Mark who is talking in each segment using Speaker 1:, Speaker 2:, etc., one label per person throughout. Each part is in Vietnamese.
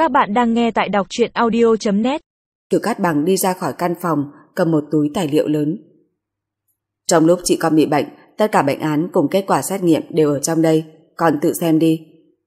Speaker 1: Các bạn đang nghe tại đọc truyện audio.net.
Speaker 2: Trừ Cát Bằng đi ra khỏi căn phòng, cầm một túi tài liệu lớn. Trong lúc chị con bị bệnh, tất cả bệnh án cùng kết quả xét nghiệm đều ở trong đây, con tự xem đi.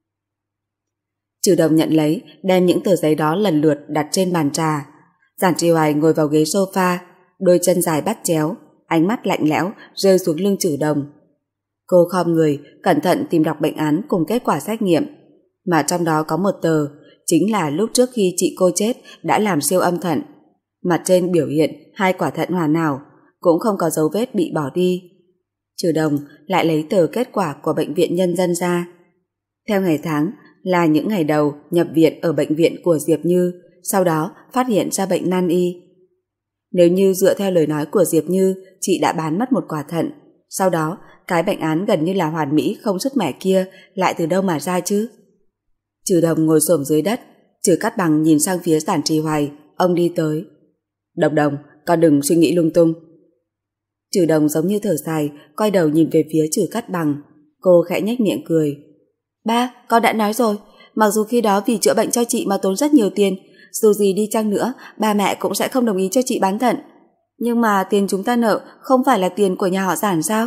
Speaker 2: Trừ Đồng nhận lấy, đem những tờ giấy đó lần lượt đặt trên bàn trà. Giản Trì Hoài ngồi vào ghế sofa, đôi chân dài bắt chéo, ánh mắt lạnh lẽo rơi xuống lưng Trừ Đồng. Cô khom người, cẩn thận tìm đọc bệnh án cùng kết quả xét nghiệm, mà trong đó có một tờ, chính là lúc trước khi chị cô chết đã làm siêu âm thận. Mặt trên biểu hiện 2 quả thận hoàn hảo, cũng không có dấu vết bị bỏ đi. Trừ Đồng lại lấy tờ kết quả của Bệnh viện Nhân dân ra. Theo ngày tháng là những ngày đầu nhập viện ở bệnh viện của Diệp Như, sau đó phát hiện ra bệnh nan y. Nếu như dựa theo lời nói của Diệp Như, chị đã bán mất một quả thận, sau đó cái bệnh án gần như là hoàn mỹ không sứt mẻ kia lại từ đâu mà ra chứ? Trừ Đồng ngồi xổm dưới đất, Trừ Cát Bằng nhìn sang phía Giản Trì Hoài, ông đi tới. Đồng, con đừng suy nghĩ lung tung. Trừ Đồng giống như thở dài, quay đầu nhìn về phía Trừ Cát Bằng. Cô khẽ nhếch miệng cười. Ba, con đã nói rồi, mặc dù khi đó vì chữa bệnh cho chị mà tốn rất nhiều tiền, dù gì đi chăng nữa, ba mẹ cũng sẽ không đồng ý cho chị bán thận. Nhưng mà tiền chúng ta nợ không phải là tiền của nhà họ Giản sao?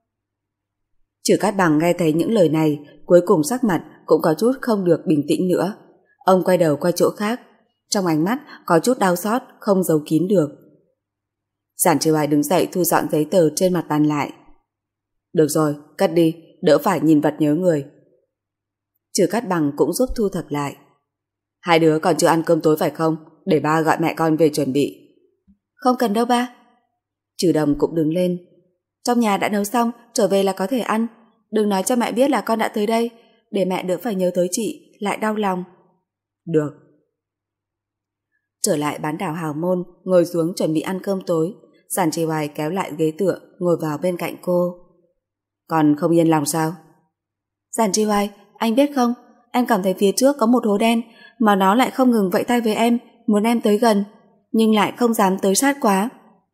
Speaker 2: Trừ Cát Bằng nghe thấy những lời này, cuối cùng sắc mặt cũng có chút không được bình tĩnh nữa. Ông quay đầu qua chỗ khác, trong ánh mắt có chút đau xót không giấu kín được. Giản Trì Hoài đứng dậy thu dọn giấy tờ trên mặt bàn lại. Được rồi, cất đi, đỡ phải nhìn vật nhớ người. Trừ Cát Bằng cũng giúp thu thập lại. Hai đứa còn chưa ăn cơm tối phải không? Để ba gọi mẹ con về chuẩn bị. Không cần đâu ba. Trừ Đồng cũng đứng lên. Trong nhà đã nấu xong, trở về là có thể ăn. Đừng nói cho mẹ biết là con đã tới đây, để mẹ đỡ phải nhớ tới chị, lại đau lòng. Được. Trở lại bán đảo Hào Môn, ngồi xuống chuẩn bị ăn cơm tối. Giản Trì Hoài kéo lại ghế tựa, ngồi vào bên cạnh cô. Còn không yên lòng sao? Giản Trì Hoài, anh biết không, em cảm thấy phía trước có một hố đen, mà nó lại không ngừng vẫy tay với em, muốn em tới gần, nhưng lại không dám tới sát quá.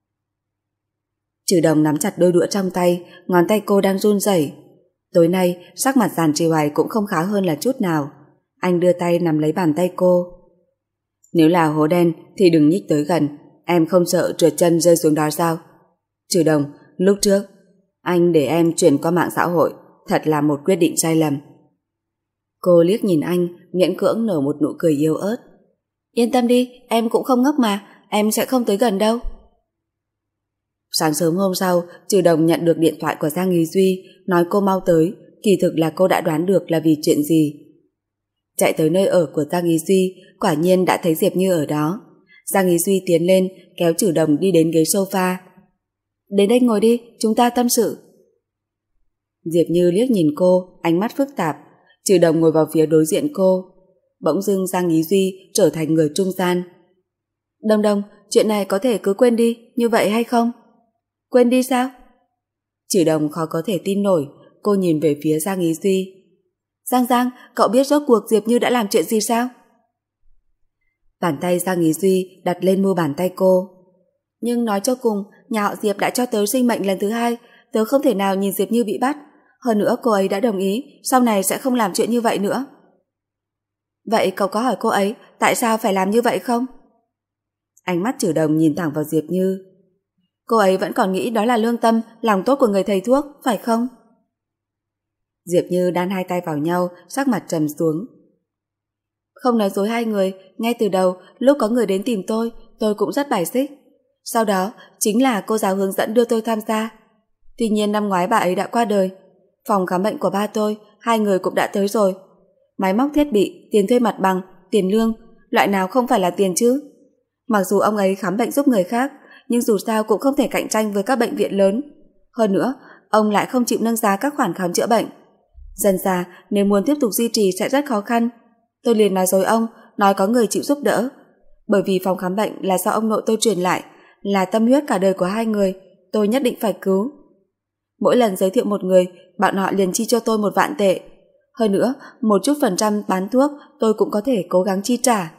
Speaker 2: Trừ Đồng nắm chặt đôi đũa trong tay, ngón tay cô đang run rẩy. Tối nay, sắc mặt Giản Trì Hoài cũng không khá hơn là chút nào. Anh đưa tay nắm lấy bàn tay cô. Nếu là hố đen thì đừng nhích tới gần, em không sợ trượt chân rơi xuống đó sao? Trừ Đồng, lúc trước anh để em chuyển qua mạng xã hội, thật là một quyết định sai lầm. Cô liếc nhìn anh, miễn cưỡng nở một nụ cười yếu ớt. Yên tâm đi, em cũng không ngốc mà, em sẽ không tới gần đâu. Sáng sớm hôm sau, Trừ Đồng nhận được điện thoại của Giang Ý Duy, nói cô mau tới, kỳ thực là cô đã đoán được là vì chuyện gì. Chạy tới nơi ở của Giang Ý Duy, quả nhiên đã thấy Diệp Như ở đó. Giang Ý Duy tiến lên, kéo Trừ Đồng đi đến ghế sofa. Đến đây ngồi đi, chúng ta tâm sự. Diệp Như liếc nhìn cô, ánh mắt phức tạp. Trừ Đồng ngồi vào phía đối diện cô. Bỗng dưng Giang Ý Duy trở thành người trung gian. Đồng, chuyện này có thể cứ quên đi, như vậy hay không? Quên đi sao? Trừ Đồng khó có thể tin nổi, cô nhìn về phía Giang Ý Duy. Giang, cậu biết rốt cuộc Diệp Như đã làm chuyện gì sao? Bàn tay Giang Ý Duy đặt lên mu bàn tay cô. Nhưng nói cho cùng, nhà họ Diệp đã cho tớ sinh mệnh lần thứ 2, tớ không thể nào nhìn Diệp Như bị bắt. Hơn nữa cô ấy đã đồng ý, sau này sẽ không làm chuyện như vậy nữa. Vậy cậu có hỏi cô ấy tại sao phải làm như vậy không? Ánh mắt Trừ Đồng nhìn thẳng vào Diệp Như. Cô ấy vẫn còn nghĩ đó là lương tâm, lòng tốt của người thầy thuốc, phải không? Diệp Như đan hai tay vào nhau, sắc mặt trầm xuống. Không nói dối hai người, ngay từ đầu, lúc có người đến tìm tôi cũng rất bài xích. Sau đó, chính là cô giáo hướng dẫn đưa tôi tham gia. Tuy nhiên năm ngoái bà ấy đã qua đời. Phòng khám bệnh của ba tôi, hai người cũng đã tới rồi. Máy móc thiết bị, tiền thuê mặt bằng, tiền lương, loại nào không phải là tiền chứ? Mặc dù ông ấy khám bệnh giúp người khác, nhưng dù sao cũng không thể cạnh tranh với các bệnh viện lớn. Hơn nữa, ông lại không chịu nâng giá các khoản khám chữa bệnh. Dần dà, nếu muốn tiếp tục duy trì sẽ rất khó khăn. Tôi liền nói dối ông, nói có người chịu giúp đỡ. Bởi vì phòng khám bệnh là do ông nội tôi truyền lại, là tâm huyết cả đời của hai người, tôi nhất định phải cứu. Mỗi lần giới thiệu một người, bạn họ liền chi cho tôi 1 vạn tệ. Hơn nữa, một chút phần trăm bán thuốc tôi cũng có thể cố gắng chi trả.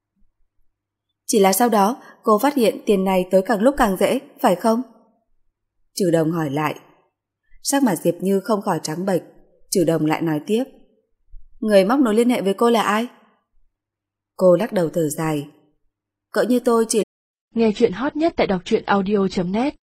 Speaker 2: Chỉ là sau đó, cô phát hiện tiền này tới càng lúc càng dễ, phải không? Trừ Đồng hỏi lại. Sắc mặt Diệp Như không khỏi trắng bệch. Trừ Đồng lại nói tiếp. Người móc nối liên hệ với cô là ai? Cô lắc đầu thở dài. Cỡ như tôi chỉ...
Speaker 3: Nghe chuyện hot nhất tại đọc truyện audio.net